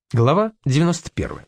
Глава 91.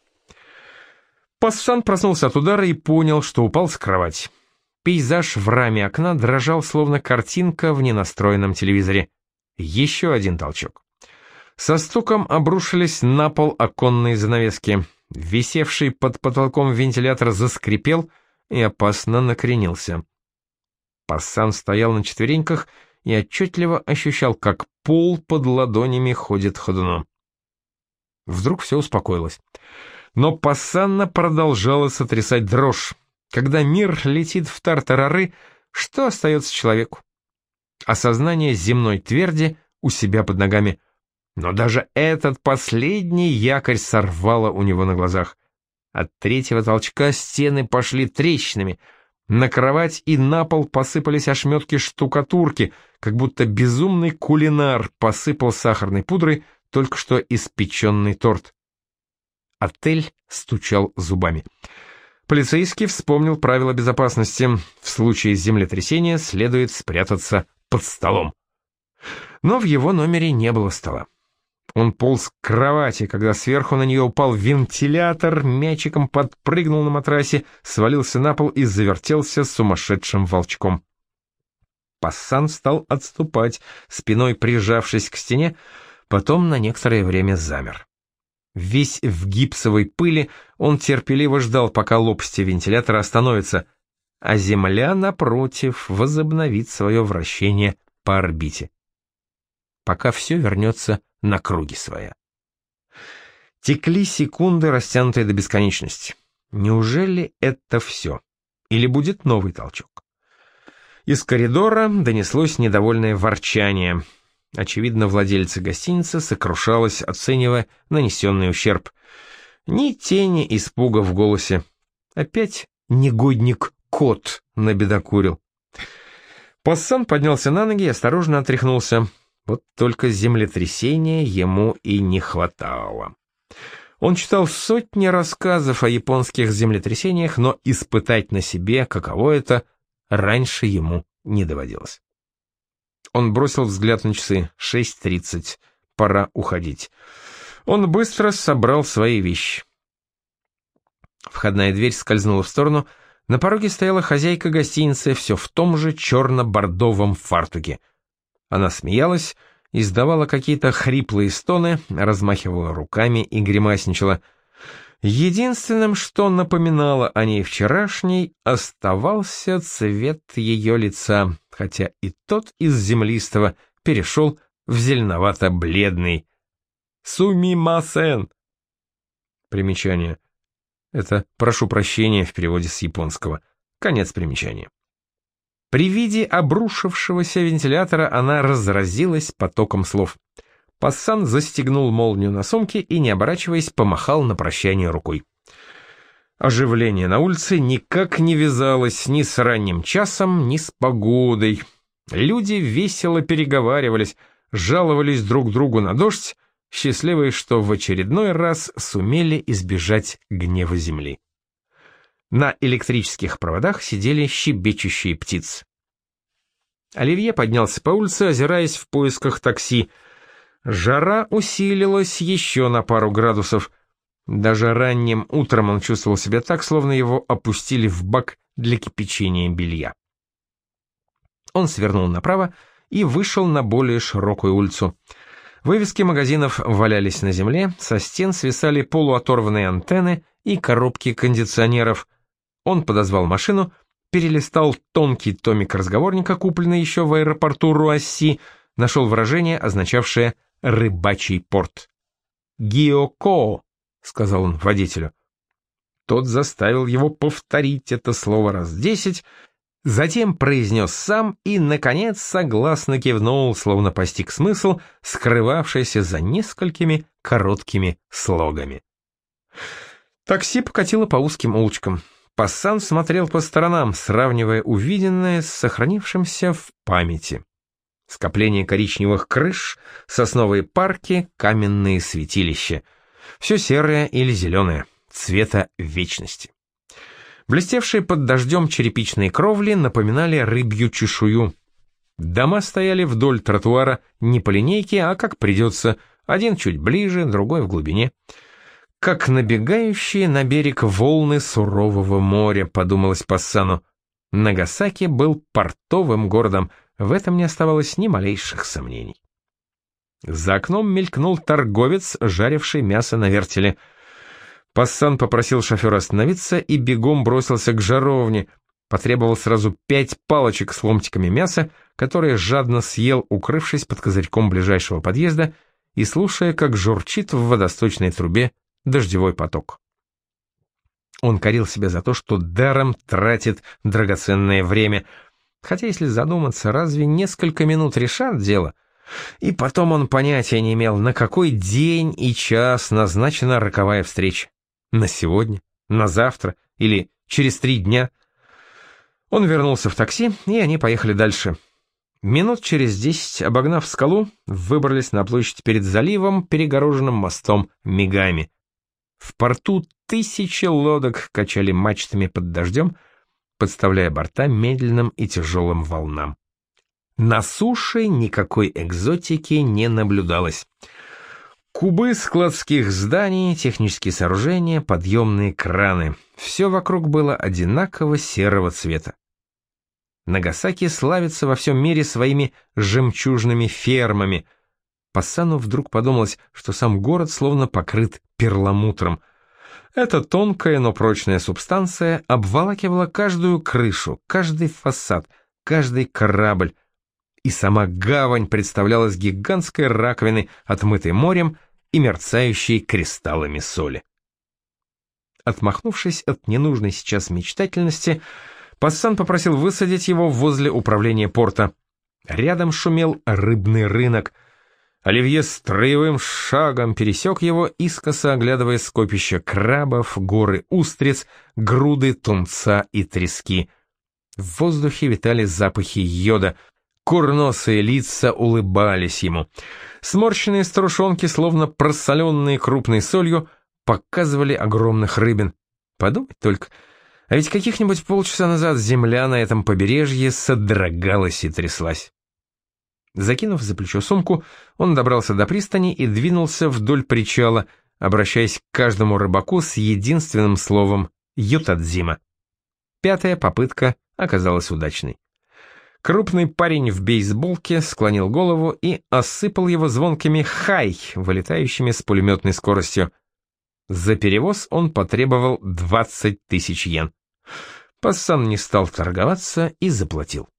Пассан проснулся от удара и понял, что упал с кровати. Пейзаж в раме окна дрожал, словно картинка в ненастроенном телевизоре. Еще один толчок. Со стуком обрушились на пол оконные занавески. Висевший под потолком вентилятор заскрипел и опасно накренился. Пассан стоял на четвереньках и отчетливо ощущал, как пол под ладонями ходит ходуном. Вдруг все успокоилось. Но Пассана продолжала сотрясать дрожь. Когда мир летит в тартарары, что остается человеку? Осознание земной тверди у себя под ногами. Но даже этот последний якорь сорвало у него на глазах. От третьего толчка стены пошли трещинами. На кровать и на пол посыпались ошметки штукатурки, как будто безумный кулинар посыпал сахарной пудрой только что испеченный торт. Отель стучал зубами. Полицейский вспомнил правила безопасности. В случае землетрясения следует спрятаться под столом. Но в его номере не было стола. Он полз к кровати, когда сверху на нее упал вентилятор, мячиком подпрыгнул на матрасе, свалился на пол и завертелся сумасшедшим волчком. Пассан стал отступать, спиной прижавшись к стене, потом на некоторое время замер. Весь в гипсовой пыли, он терпеливо ждал, пока лопасти вентилятора остановятся, а Земля, напротив, возобновит свое вращение по орбите. Пока все вернется на круги своя. Текли секунды, растянутые до бесконечности. Неужели это все? Или будет новый толчок? Из коридора донеслось недовольное ворчание. Очевидно, владельца гостиницы сокрушалась, оценивая нанесенный ущерб. Ни тени испуга в голосе. Опять негодник-кот набедокурил. Пассан поднялся на ноги и осторожно отряхнулся. Вот только землетрясения ему и не хватало. Он читал сотни рассказов о японских землетрясениях, но испытать на себе, каково это, раньше ему не доводилось. Он бросил взгляд на часы. 6:30. Пора уходить. Он быстро собрал свои вещи. Входная дверь скользнула в сторону. На пороге стояла хозяйка гостиницы, все в том же черно-бордовом фартуке. Она смеялась, издавала какие-то хриплые стоны, размахивала руками и гримасничала. Единственным, что напоминало о ней вчерашней, оставался цвет ее лица, хотя и тот из землистого перешел в зеленовато-бледный. «Сумимасен!» Примечание. Это «прошу прощения» в переводе с японского. Конец примечания. При виде обрушившегося вентилятора она разразилась потоком слов. Пассан застегнул молнию на сумке и, не оборачиваясь, помахал на прощание рукой. Оживление на улице никак не вязалось ни с ранним часом, ни с погодой. Люди весело переговаривались, жаловались друг другу на дождь, счастливые, что в очередной раз сумели избежать гнева земли. На электрических проводах сидели щебечущие птицы. Оливье поднялся по улице, озираясь в поисках такси. Жара усилилась еще на пару градусов. Даже ранним утром он чувствовал себя так, словно его опустили в бак для кипячения белья. Он свернул направо и вышел на более широкую улицу. Вывески магазинов валялись на земле, со стен свисали полуоторванные антенны и коробки кондиционеров. Он подозвал машину, перелистал тонкий томик разговорника, купленный еще в аэропорту Руасси, нашел выражение, означавшее «рыбачий порт». «Гиокоо», — сказал он водителю. Тот заставил его повторить это слово раз 10, затем произнес сам и, наконец, согласно кивнул, словно постиг смысл, скрывавшийся за несколькими короткими слогами. Такси покатило по узким улочкам. Пассан смотрел по сторонам, сравнивая увиденное с сохранившимся в памяти. Скопление коричневых крыш, сосновые парки, каменные святилища. Все серое или зеленое, цвета вечности. Блестевшие под дождем черепичные кровли напоминали рыбью чешую. Дома стояли вдоль тротуара не по линейке, а как придется, один чуть ближе, другой в глубине. как набегающие на берег волны сурового моря, подумалось Пассану. Нагасаки был портовым городом, в этом не оставалось ни малейших сомнений. За окном мелькнул торговец, жаривший мясо на вертеле. Пассан попросил шофера остановиться и бегом бросился к жаровне. Потребовал сразу 5 палочек с ломтиками мяса, которые жадно съел, укрывшись под козырьком ближайшего подъезда и слушая, как журчит в водосточной трубе дождевой поток. Он корил себя за то, что даром тратит драгоценное время, хотя, если задуматься, разве несколько минут решат дело? И потом он понятия не имел, на какой день и час назначена роковая встреча. На сегодня, на завтра или через 3 дня. Он вернулся в такси, и они поехали дальше. Минут через 10, обогнав скалу, выбрались на площадь перед заливом, перегороженным мостом Мигами. В порту 1000 лодок качали мачтами под дождем, подставляя борта медленным и тяжелым волнам. На суше никакой экзотики не наблюдалось. Кубы складских зданий, технические сооружения, подъемные краны — все вокруг было одинаково серого цвета. Нагасаки славится во всем мире своими жемчужными фермами. Пассану вдруг подумалось, что сам город словно покрыт перламутром. Эта тонкая, но прочная субстанция обволакивала каждую крышу, каждый фасад, каждый корабль, и сама гавань представлялась гигантской раковиной, отмытой морем и мерцающей кристаллами соли. Отмахнувшись от ненужной сейчас мечтательности, Пассан попросил высадить его возле управления порта. Рядом шумел рыбный рынок. Оливье строевым шагом пересек его, искоса оглядывая скопища крабов, горы устриц, груды тунца и трески. В воздухе витали запахи йода. Курносые лица улыбались ему. Сморщенные старушонки, словно просоленные крупной солью, показывали огромных рыбин. Подумать только, а ведь каких-нибудь полчаса назад земля на этом побережье содрогалась и тряслась. Закинув за плечо сумку, он добрался до пристани и двинулся вдоль причала, обращаясь к каждому рыбаку с единственным словом «Ютадзима». 5-я попытка оказалась удачной. Крупный парень в бейсболке склонил голову и осыпал его звонкими «хай», вылетающими с пулеметной скоростью. За перевоз он потребовал 20 000 йен. Пассан не стал торговаться и заплатил.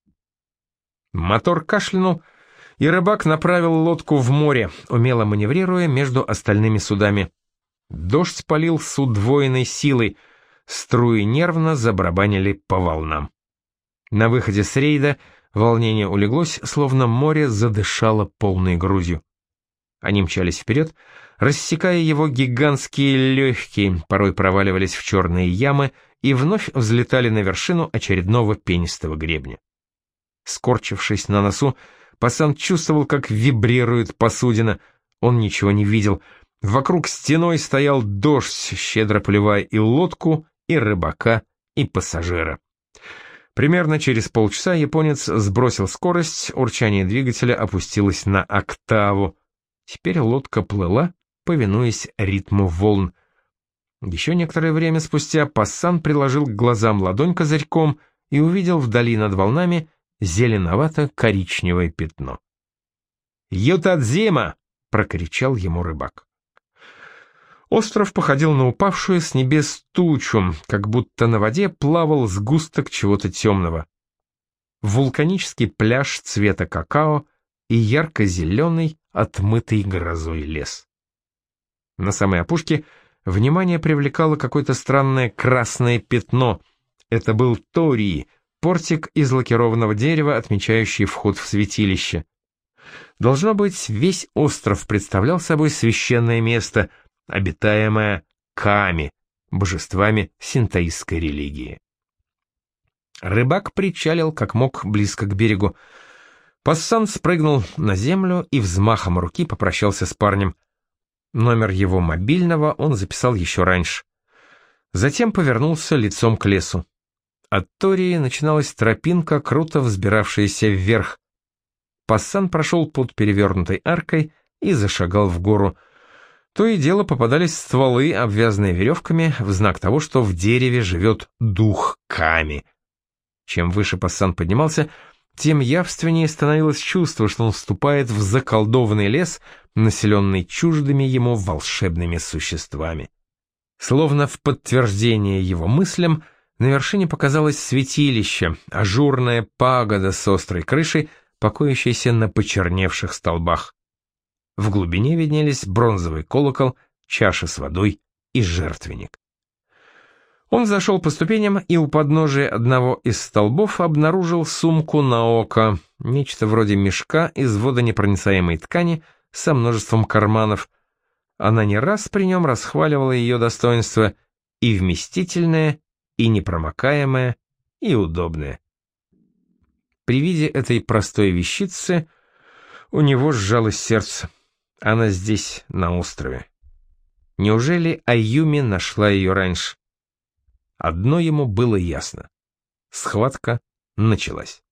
Мотор кашлянул, и рыбак направил лодку в море, умело маневрируя между остальными судами. Дождь полил с удвоенной силой, струи нервно забарабанили по волнам. На выходе с рейда волнение улеглось, словно море задышало полной грудью. Они мчались вперед, рассекая его гигантские легкие, порой проваливались в черные ямы и вновь взлетали на вершину очередного пенистого гребня. Скорчившись на носу, Пассан чувствовал, как вибрирует посудина. Он ничего не видел. Вокруг стеной стоял дождь, щедро поливая и лодку, и рыбака, и пассажира. Примерно через полчаса японец сбросил скорость, урчание двигателя опустилось на октаву. Теперь лодка плыла, повинуясь ритму волн. Еще некоторое время спустя Пассан приложил к глазам ладонь козырьком и увидел вдали над волнами зеленовато-коричневое пятно. «Ютадзима!» — прокричал ему рыбак. Остров походил на упавшую с небес тучу, как будто на воде плавал сгусток чего-то темного. Вулканический пляж цвета какао и ярко-зеленый, отмытый грозой лес. На самой опушке внимание привлекало какое-то странное красное пятно. Это был Тории, портик из лакированного дерева, отмечающий вход в святилище. Должно быть, весь остров представлял собой священное место, обитаемое Ками, божествами синтоистской религии. Рыбак причалил как мог близко к берегу. Пассан спрыгнул на землю и взмахом руки попрощался с парнем. Номер его мобильного он записал еще раньше. Затем повернулся лицом к лесу. От Тории начиналась тропинка, круто взбиравшаяся вверх. Пассан прошел под перевернутой аркой и зашагал в гору. То и дело попадались стволы, обвязанные веревками, в знак того, что в дереве живет дух Ками. Чем выше Пассан поднимался, тем явственнее становилось чувство, что он вступает в заколдованный лес, населенный чуждыми ему волшебными существами. Словно в подтверждение его мыслям, на вершине показалось святилище, ажурная пагода с острой крышей, покоящейся на почерневших столбах. В глубине виднелись бронзовый колокол, чаша с водой и жертвенник. Он взошел по ступеням и у подножия одного из столбов обнаружил сумку на око, нечто вроде мешка из водонепроницаемой ткани со множеством карманов. Она не раз при нем расхваливала ее достоинства, и вместительное, и непромокаемое, и удобное. При виде этой простой вещицы у него сжалось сердце. Она здесь, на острове. Неужели Аюми нашла ее раньше? Одно ему было ясно. Схватка началась.